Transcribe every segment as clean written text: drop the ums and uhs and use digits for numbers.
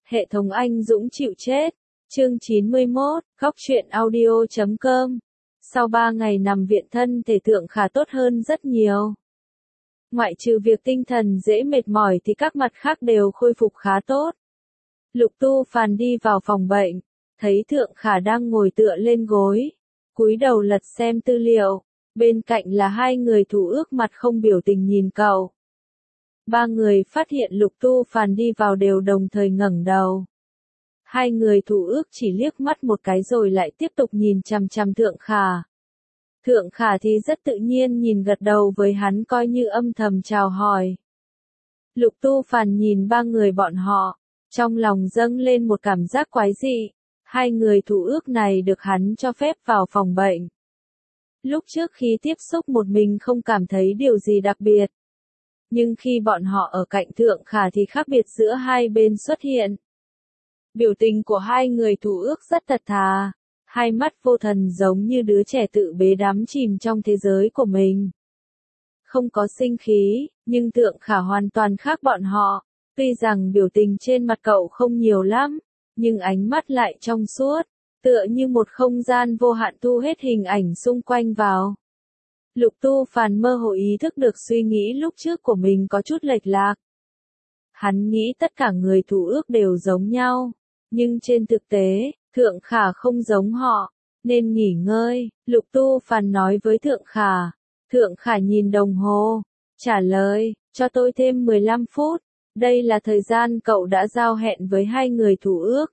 Hệ thống anh Dũng chịu chết. Chương 91, Góc truyện audio.com. Sau 3 ngày nằm viện thân thể Thượng Khả tốt hơn rất nhiều. Ngoại trừ việc tinh thần dễ mệt mỏi thì các mặt khác đều khôi phục khá tốt. Lục Tu Phàn đi vào phòng bệnh, thấy Thượng Khả đang ngồi tựa lên gối, cúi đầu lật xem tư liệu, bên cạnh là hai người thủ ước mặt không biểu tình nhìn cậu. Ba người phát hiện Lục Tu Phàn đi vào đều đồng thời ngẩng đầu. Hai người thủ ước chỉ liếc mắt một cái rồi lại tiếp tục nhìn chằm chằm Thượng Khả. Thượng Khả thì rất tự nhiên nhìn gật đầu với hắn coi như âm thầm chào hỏi. Lục Tu Phàn nhìn ba người bọn họ, trong lòng dâng lên một cảm giác quái dị. Hai người thủ ước này được hắn cho phép vào phòng bệnh. Lúc trước khi tiếp xúc một mình không cảm thấy điều gì đặc biệt. Nhưng khi bọn họ ở cạnh Thượng Khả thì khác biệt giữa hai bên xuất hiện. Biểu tình của hai người thủ ước rất thật thà, hai mắt vô thần giống như đứa trẻ tự bế đắm chìm trong thế giới của mình. Không có sinh khí, nhưng Thượng Khả hoàn toàn khác bọn họ, tuy rằng biểu tình trên mặt cậu không nhiều lắm, nhưng ánh mắt lại trong suốt, tựa như một không gian vô hạn thu hết hình ảnh xung quanh vào. Lục Tu Phàn mơ hồ ý thức được suy nghĩ lúc trước của mình có chút lệch lạc. Hắn nghĩ tất cả người thủ ước đều giống nhau, nhưng trên thực tế, Thượng Khả không giống họ, nên nghỉ ngơi, Lục Tu Phàn nói với Thượng Khả. Thượng Khả nhìn đồng hồ, trả lời, cho tôi thêm 15 phút, đây là thời gian cậu đã giao hẹn với hai người thủ ước.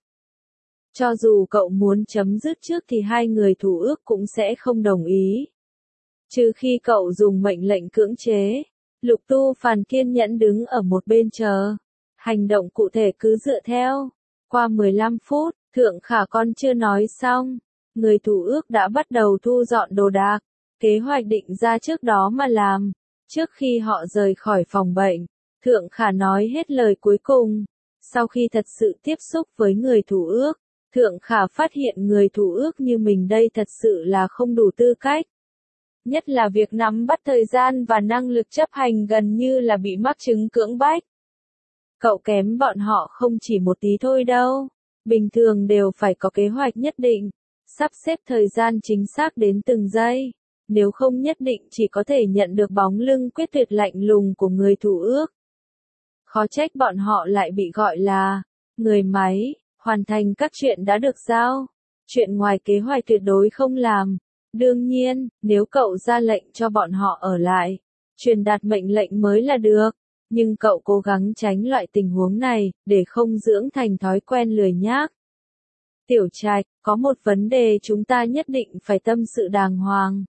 Cho dù cậu muốn chấm dứt trước thì hai người thủ ước cũng sẽ không đồng ý. Trừ khi cậu dùng mệnh lệnh cưỡng chế. Lục Tu Phàn kiên nhẫn đứng ở một bên chờ. Hành động cụ thể cứ dựa theo. Qua 15 phút, Thượng Khả còn chưa nói xong. Người thủ ước đã bắt đầu thu dọn đồ đạc. Kế hoạch định ra trước đó mà làm. Trước khi họ rời khỏi phòng bệnh, Thượng Khả nói hết lời cuối cùng. Sau khi thật sự tiếp xúc với người thủ ước, Thượng Khả phát hiện người thủ ước như mình đây thật sự là không đủ tư cách. Nhất là việc nắm bắt thời gian và năng lực chấp hành gần như là bị mắc chứng cưỡng bách. Cậu kém bọn họ không chỉ một tí thôi đâu. Bình thường đều phải có kế hoạch nhất định, sắp xếp thời gian chính xác đến từng giây. Nếu không nhất định chỉ có thể nhận được bóng lưng quyết tuyệt lạnh lùng của người thủ ước. Khó trách bọn họ lại bị gọi là người máy, hoàn thành các chuyện đã được giao. Chuyện ngoài kế hoạch tuyệt đối không làm. Đương nhiên, nếu cậu ra lệnh cho bọn họ ở lại, truyền đạt mệnh lệnh mới là được. Nhưng cậu cố gắng tránh loại tình huống này, để không dưỡng thành thói quen lười nhác. Tiểu Trạch, có một vấn đề chúng ta nhất định phải tâm sự đàng hoàng.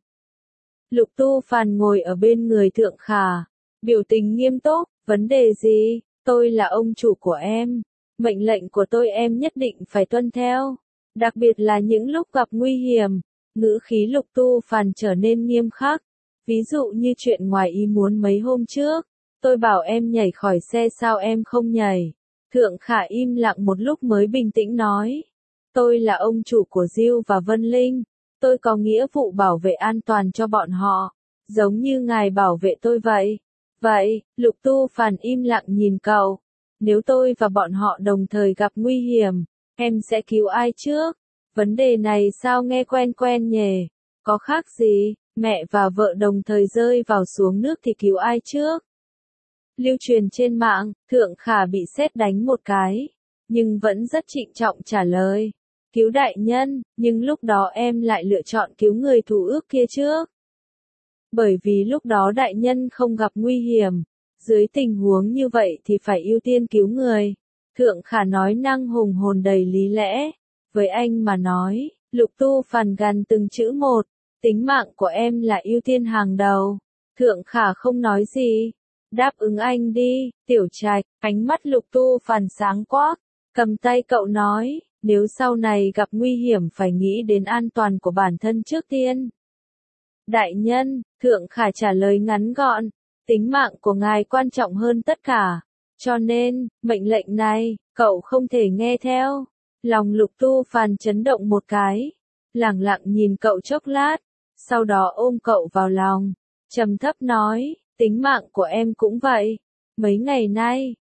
Lục Tu Phàn ngồi ở bên người Thượng Khả, biểu tình nghiêm túc, vấn đề gì? Tôi là ông chủ của em. Mệnh lệnh của tôi em nhất định phải tuân theo. Đặc biệt là những lúc gặp nguy hiểm. Ngữ khí Lục Tu Phàn trở nên nghiêm khắc. Ví dụ như chuyện ngoài ý muốn mấy hôm trước. Tôi bảo em nhảy khỏi xe sao em không nhảy. Thượng Khả im lặng một lúc mới bình tĩnh nói. Tôi là ông chủ của Diêu và Vân Linh. Tôi có nghĩa vụ bảo vệ an toàn cho bọn họ. Giống như ngài bảo vệ tôi vậy. Vậy, Lục Tu Phàn im lặng nhìn cậu. Nếu tôi và bọn họ đồng thời gặp nguy hiểm, em sẽ cứu ai trước? Vấn đề này sao nghe quen quen nhỉ? Có khác gì, mẹ và vợ đồng thời rơi vào xuống nước thì cứu ai trước? Lưu truyền trên mạng, Thượng Khả bị sét đánh một cái, nhưng vẫn rất trịnh trọng trả lời. Cứu đại nhân, nhưng lúc đó em lại lựa chọn cứu người thủ ước kia trước. Bởi vì lúc đó đại nhân không gặp nguy hiểm, dưới tình huống như vậy thì phải ưu tiên cứu người. Thượng Khả nói năng hùng hồn đầy lý lẽ. Với anh mà nói, Lục Tu Phàn gằn từng chữ một, tính mạng của em là ưu tiên hàng đầu. Thượng Khả không nói gì. Đáp ứng anh đi, Tiểu Trạch, ánh mắt Lục Tu Phàn sáng quắc, cầm tay cậu nói, nếu sau này gặp nguy hiểm phải nghĩ đến an toàn của bản thân trước tiên. Đại nhân, Thượng Khả trả lời ngắn gọn, tính mạng của ngài quan trọng hơn tất cả, cho nên, mệnh lệnh này, cậu không thể nghe theo. Lòng Lục Tu Phàn chấn động một cái, lẳng lặng nhìn cậu chốc lát, sau đó ôm cậu vào lòng, trầm thấp nói, tính mạng của em cũng vậy. Mấy ngày nay,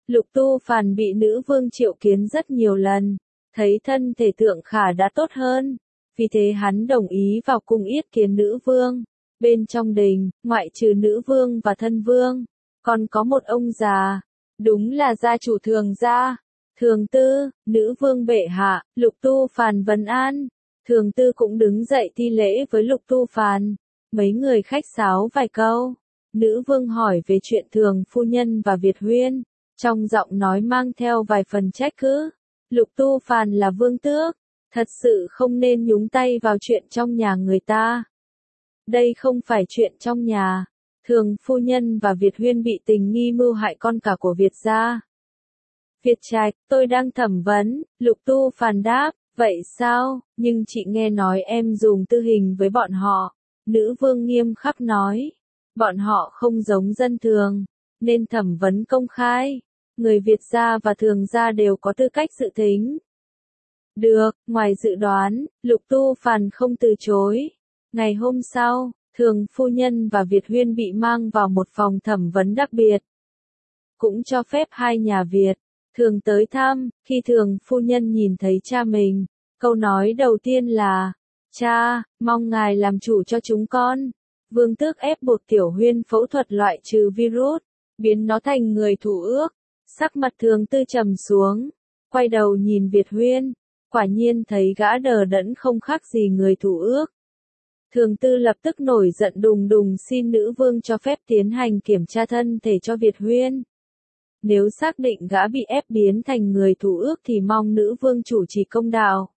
Lục Tu Phàn bị nữ vương triệu kiến rất nhiều lần, thấy thân thể Thượng Khả đã tốt hơn, vì thế hắn đồng ý vào cung yết kiến nữ vương. Bên trong đình, ngoại trừ nữ vương và thân vương, còn có một ông già, đúng là gia chủ Thường gia. Thường Tư, nữ vương bệ hạ, Lục Tu Phàn vấn an. Thường Tư cũng đứng dậy thi lễ với Lục Tu Phàn. Mấy người khách sáo vài câu. Nữ vương hỏi về chuyện Thường phu nhân và Việt Huyên, trong giọng nói mang theo vài phần trách cứ. Lục Tu Phàn là vương tước, thật sự không nên nhúng tay vào chuyện trong nhà người ta. Đây không phải chuyện trong nhà. Thường phu nhân và Việt Huyên bị tình nghi mưu hại con cả của Việt gia. Việt Trạch, tôi đang thẩm vấn. Lục Tu Phàn đáp, vậy sao, nhưng chị nghe nói em dùng tư hình với bọn họ. Nữ vương nghiêm khắc nói, bọn họ không giống dân thường, nên thẩm vấn công khai. Người Việt gia và Thường gia đều có tư cách dự thính. Được, ngoài dự đoán, Lục Tu Phàn không từ chối. Ngày hôm sau, Thường phu nhân và Việt Huyên bị mang vào một phòng thẩm vấn đặc biệt. Cũng cho phép hai nhà Việt, Thường tới thăm. Khi Thường phu nhân nhìn thấy cha mình, câu nói đầu tiên là, cha, mong ngài làm chủ cho chúng con. Vương tước ép buộc Tiểu Huyên phẫu thuật loại trừ virus, biến nó thành người thủ ước. Sắc mặt Thường Tư trầm xuống, quay đầu nhìn Việt Huyên, quả nhiên thấy gã đờ đẫn không khác gì người thủ ước. Thường Tư lập tức nổi giận đùng đùng xin nữ vương cho phép tiến hành kiểm tra thân thể cho Việt Huyên. Nếu xác định gã bị ép biến thành người thủ ước thì mong nữ vương chủ trì công đạo.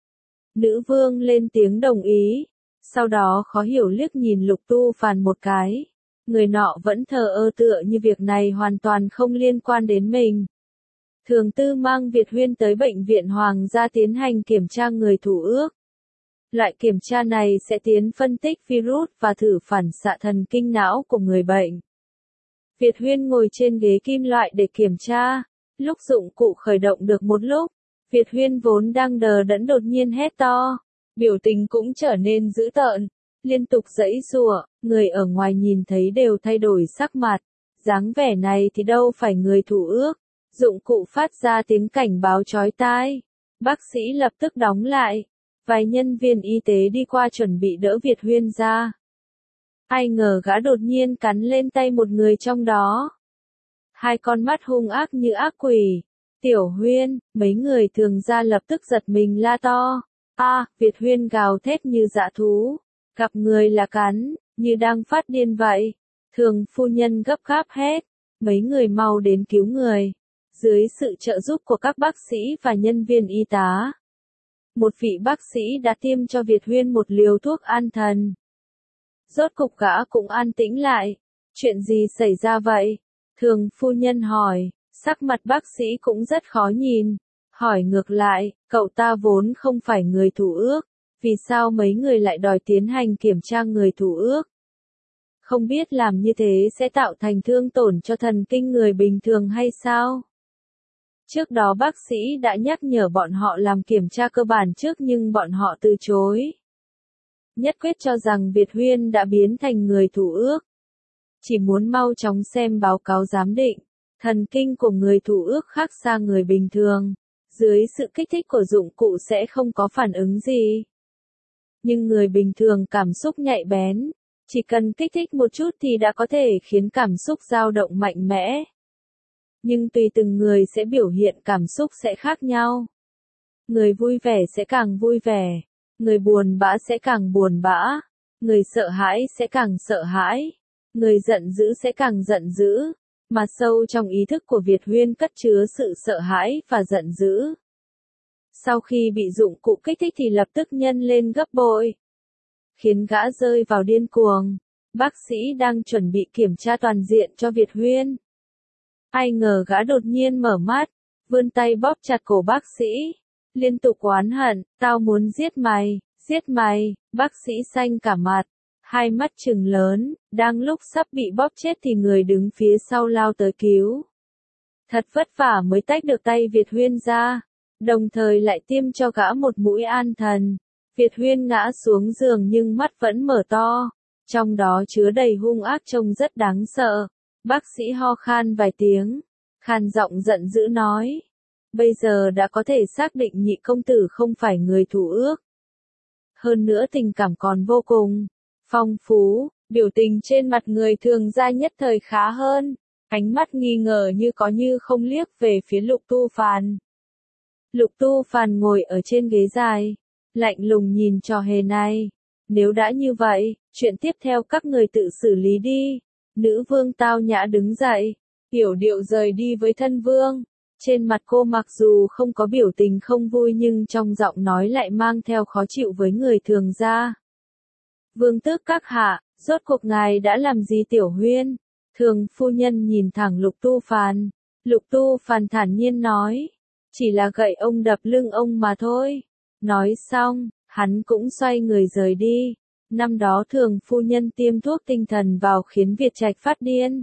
Nữ vương lên tiếng đồng ý, sau đó khó hiểu liếc nhìn Lục Tu Phàn một cái. Người nọ vẫn thờ ơ tựa như việc này hoàn toàn không liên quan đến mình. Thường Tư mang Việt Huyên tới bệnh viện Hoàng gia tiến hành kiểm tra người thủ ước. Loại kiểm tra này sẽ tiến phân tích virus và thử phản xạ thần kinh não của người bệnh. Việt Huyên ngồi trên ghế kim loại để kiểm tra. Lúc dụng cụ khởi động được một lúc, Việt Huyên vốn đang đờ đẫn đột nhiên hét to. Biểu tình cũng trở nên dữ tợn, liên tục giãy giụa, người ở ngoài nhìn thấy đều thay đổi sắc mặt. Dáng vẻ này thì đâu phải người thủ ước. Dụng cụ phát ra tiếng cảnh báo chói tai. Bác sĩ lập tức đóng lại. Vài nhân viên y tế đi qua chuẩn bị đỡ Việt Huyên ra. Ai ngờ gã đột nhiên cắn lên tay một người trong đó. Hai con mắt hung ác như ác quỷ. Tiểu Huyên, mấy người Thường gia lập tức giật mình la to. Việt Huyên gào thét như dã thú. Gặp người là cắn, như đang phát điên vậy. Thường phu nhân gấp gáp hét. Mấy người mau đến cứu người. Dưới sự trợ giúp của các bác sĩ và nhân viên y tá, một vị bác sĩ đã tiêm cho Việt Huyên một liều thuốc an thần. Rốt cục gã cũng an tĩnh lại. Chuyện gì xảy ra vậy? Thường phu nhân hỏi, sắc mặt bác sĩ cũng rất khó nhìn. Hỏi ngược lại, cậu ta vốn không phải người thủ ước, vì sao mấy người lại đòi tiến hành kiểm tra người thủ ước? Không biết làm như thế sẽ tạo thành thương tổn cho thần kinh người bình thường hay sao? Trước đó bác sĩ đã nhắc nhở bọn họ làm kiểm tra cơ bản trước nhưng bọn họ từ chối. Nhất quyết cho rằng Việt Huyên đã biến thành người thủ ước. Chỉ muốn mau chóng xem báo cáo giám định. Thần kinh của người thủ ước khác xa người bình thường. Dưới sự kích thích của dụng cụ sẽ không có phản ứng gì. Nhưng người bình thường cảm xúc nhạy bén. Chỉ cần kích thích một chút thì đã có thể khiến cảm xúc dao động mạnh mẽ. Nhưng tùy từng người sẽ biểu hiện cảm xúc sẽ khác nhau. Người vui vẻ sẽ càng vui vẻ. Người buồn bã sẽ càng buồn bã. Người sợ hãi sẽ càng sợ hãi. Người giận dữ sẽ càng giận dữ. Mà sâu trong ý thức của Việt Huyên cất chứa sự sợ hãi và giận dữ. Sau khi bị dụng cụ kích thích thì lập tức nhân lên gấp bội. Khiến gã rơi vào điên cuồng. Bác sĩ đang chuẩn bị kiểm tra toàn diện cho Việt Huyên. Ai ngờ gã đột nhiên mở mắt, vươn tay bóp chặt cổ bác sĩ. Liên tục oán hận, tao muốn giết mày, bác sĩ xanh cả mặt. Hai mắt trừng lớn, đang lúc sắp bị bóp chết thì người đứng phía sau lao tới cứu. Thật vất vả mới tách được tay Việt Huyên ra, đồng thời lại tiêm cho gã một mũi an thần. Việt Huyên ngã xuống giường nhưng mắt vẫn mở to, trong đó chứa đầy hung ác trông rất đáng sợ. Bác sĩ ho khan vài tiếng, Khan giọng giận dữ nói. Bây giờ đã có thể xác định nhị công tử không phải người thủ ước. Hơn nữa tình cảm còn vô cùng phong phú, biểu tình trên mặt người thường gia nhất thời khá hơn, ánh mắt nghi ngờ như có như không liếc về phía Lục Tu Phàn. Lục Tu Phàn ngồi ở trên ghế dài, lạnh lùng nhìn trò hề này. Nếu đã như vậy, chuyện tiếp theo các người tự xử lý đi. Nữ vương tao nhã đứng dậy, yểu điệu rời đi với thân vương. Trên mặt cô mặc dù không có biểu tình không vui nhưng trong giọng nói lại mang theo khó chịu với người thường gia. Vương tước các hạ, rốt cuộc ngài đã làm gì Tiểu Huyên? Thường phu nhân nhìn thẳng Lục Tu Phàn. Lục Tu Phàn thản nhiên nói. Chỉ là gậy ông đập lưng ông mà thôi. Nói xong, hắn cũng xoay người rời đi. Năm đó thường phu nhân tiêm thuốc tinh thần vào khiến Việt Trạch phát điên.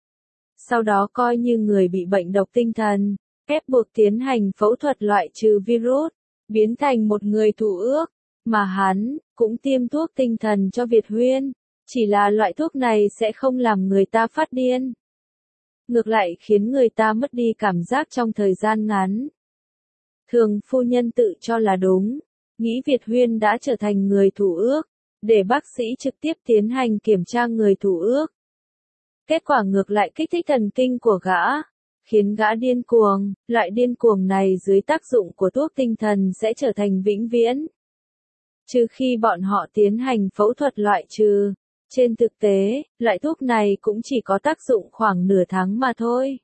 Sau đó coi như người bị bệnh độc tinh thần, ép buộc tiến hành phẫu thuật loại trừ virus, biến thành một người thủ ước, mà hắn cũng tiêm thuốc tinh thần cho Việt Huyên, chỉ là loại thuốc này sẽ không làm người ta phát điên, ngược lại khiến người ta mất đi cảm giác trong thời gian ngắn. Thường phu nhân tự cho là đúng, nghĩ Việt Huyên đã trở thành người thủ ước, để bác sĩ trực tiếp tiến hành kiểm tra người thủ ước. Kết quả ngược lại kích thích thần kinh của gã, khiến gã điên cuồng, loại điên cuồng này dưới tác dụng của thuốc tinh thần sẽ trở thành vĩnh viễn. Trừ khi bọn họ tiến hành phẫu thuật loại trừ, trên thực tế, loại thuốc này cũng chỉ có tác dụng khoảng nửa tháng mà thôi.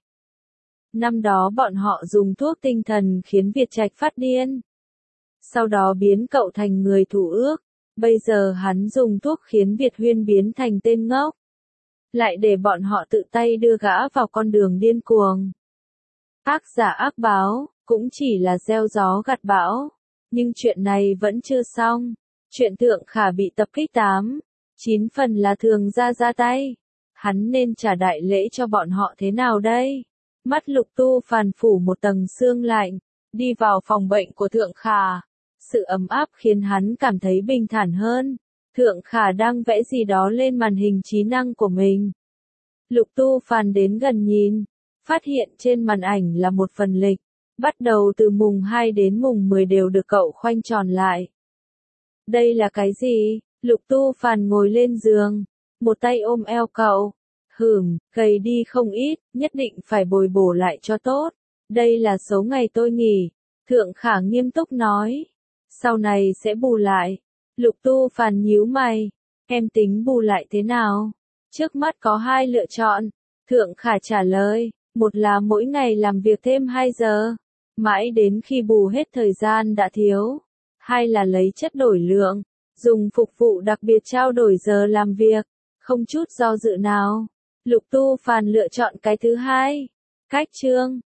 Năm đó bọn họ dùng thuốc tinh thần khiến Việt Trạch phát điên. Sau đó biến cậu thành người thủ ước, bây giờ hắn dùng thuốc khiến Việt Huyên biến thành tên ngốc. Lại để bọn họ tự tay đưa gã vào con đường điên cuồng. Ác giả ác báo, cũng chỉ là gieo gió gặt bão. Nhưng chuyện này vẫn chưa xong. Chuyện Thượng Khả bị tập kích 9 phần là thường ra tay. Hắn nên trả đại lễ cho bọn họ thế nào đây? Mắt Lục Tu Phàn phủ một tầng sương lạnh, đi vào phòng bệnh của Thượng Khả. Sự ấm áp khiến hắn cảm thấy bình thản hơn. Thượng Khả đang vẽ gì đó lên màn hình trí năng của mình. Lục Tu Phàn đến gần nhìn, phát hiện trên màn ảnh là một phần lịch, bắt đầu từ mùng 2 đến mùng 10 đều được cậu khoanh tròn lại. Đây là cái gì? Lục Tu Phàn ngồi lên giường, một tay ôm eo cậu. Gầy đi không ít, nhất định phải bồi bổ lại cho tốt. Đây là số ngày tôi nghỉ. Thượng Khả nghiêm túc nói. Sau này sẽ bù lại. Lục Tu Phàn nhíu mày. Em tính bù lại thế nào? Trước mắt có 2 lựa chọn. Thượng Khả trả lời. Một là mỗi ngày làm việc thêm 2 giờ. Mãi đến khi bù hết thời gian đã thiếu. 2 là lấy chất đổi lượng. Dùng phục vụ đặc biệt trao đổi giờ làm việc. Không chút do dự nào. Lục Tu Phàn lựa chọn cái thứ hai. Cách chương